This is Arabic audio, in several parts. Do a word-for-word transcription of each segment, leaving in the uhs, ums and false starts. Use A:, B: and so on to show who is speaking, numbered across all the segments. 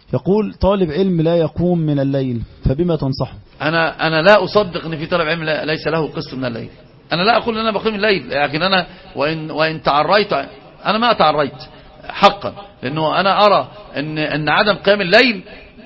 A: يقول طالب علم لا يقوم من الليل فبما تنصحه؟
B: أنا أنا لا أصدق أن في طالب علم ليس له قسط من الليل. أنا لا أقول أن أنا بقيم الليل، لكن أنا وإن, وإن تعريت أنا ما تعريت حقا، لأنه أنا أرى أن, أن عدم قيام الليل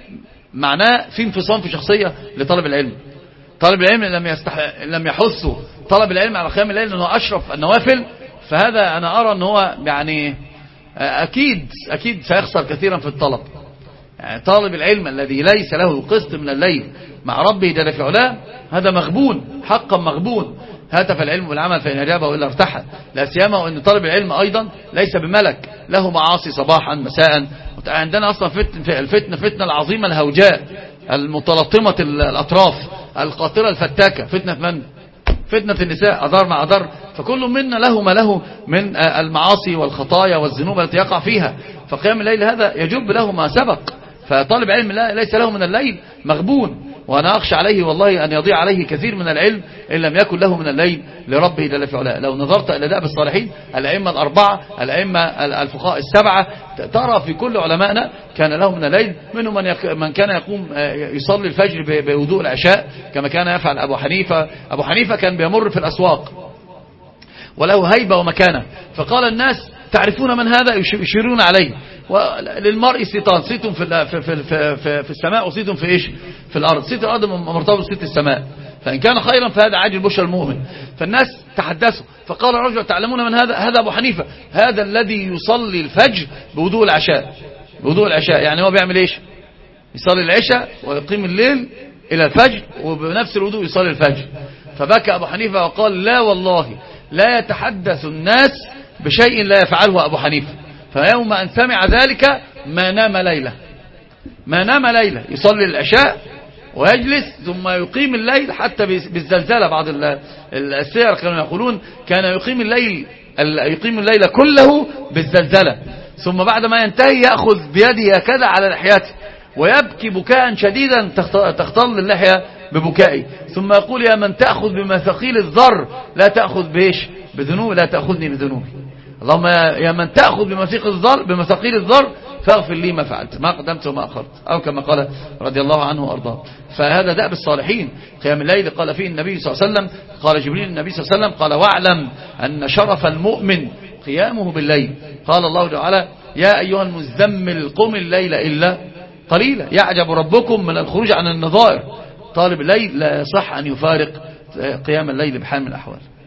B: معناه في انفصام في شخصية لطالب العلم. طالب العلم لم يستح... لم يحثه طلب العلم على قيام الليل لأنه أشرف النوافل، فهذا أنا أرى أن هو يعني أكيد أكيد سيخسر كثيرا في الطلب. يعني طالب العلم الذي ليس له قسط من الليل مع ربه جل في علاه هذا مغبون حقا مغبون. هاتف العلم بالعمل فإن أجابه إلا ارتحل، لا سيما وأن طالب العلم أيضا ليس بملك، له معاصي صباحا مساء. عندنا أصلا فتن الفتنة فتنة العظيمة الهوجاء المتلطمة الأطراف القاطرة الفتاكة، فتنة من؟ فتنة النساء، أضر مع أضر. فكل منا له ما له من المعاصي والخطايا والذنوب التي يقع فيها، فقيام الليل هذا يجب له ما سبق. فطالب علم ليس له من الليل مغبون، وأنا أخشى عليه والله أن يضيع عليه كثير من العلم إن لم يكن له من الليل لربه جل في علاه. لو نظرت إلى دأب الصالحين الأئمة الأربعة الأئمة الفقهاء السبعة ترى في كل علمائنا كان له من الليل، منهم من, يك... من كان يقوم يصلي الفجر بوضوء العشاء كما كان يفعل أبو حنيفة. أبو حنيفة كان بيمر في الأسواق وله هيبة ومكانة، فقال الناس تعرفون من هذا؟ يشيرون عليه. وللمرء صيتان، صيت في في في في, في السماء وصيت في ايش؟ في الارض. صيت الارض مرتبط بصيت السماء، فان كان خيرا فهذا عاجل بشرى المؤمن. فالناس تحدثوا فقال الرجل تعلمون من هذا؟ هذا ابو حنيفة، هذا الذي يصلي الفجر بوضوء العشاء. بوضوء العشاء يعني هو بيعمل ايش؟ يصلي العشاء ويقيم الليل الى الفجر وبنفس الوضوء يصلي الفجر. فبكى ابو حنيفة وقال لا والله لا يتحدث الناس بشيء لا يفعله أبو حنيفة. فيوم أن سمع ذلك ما نام ليلة، ما نام ليلة، يصلي العشاء ويجلس ثم يقيم الليل حتى بالزلزلة. بعض السير كانوا يقولون كان يقيم الليل يقيم الليل كله بالزلزلة، ثم بعد ما ينتهي يأخذ بيده هكذا على لحيته ويبكي بكاء شديدا تختل اللحية ببكائي، ثم يقول يا من تأخذ بمثاقيل الذر لا تأخذ بإيش؟ بذنوب، لا تأخذني بذنوبي. اللهم يا من تأخذ بمثاقيل الذر بمثاقيل الذر فاغفر لي ما فعلت، ما قدمت وما أخرت، أو كما قال رضي الله عنه وأرضاه. فهذا دأب الصالحين. قيام الليل قال فيه النبي صلى الله عليه وسلم، قال جبريل النبي صلى الله عليه وسلم قال واعلم أن شرف المؤمن قيامه بالليل. قال الله تعالى يا أيها المزمل قم الليل إلا قليلا يعجب ربكم من الخروج عن النظائر. طالب الليل لا يصح أن يفارق قيام الليل بحال من الأحوال.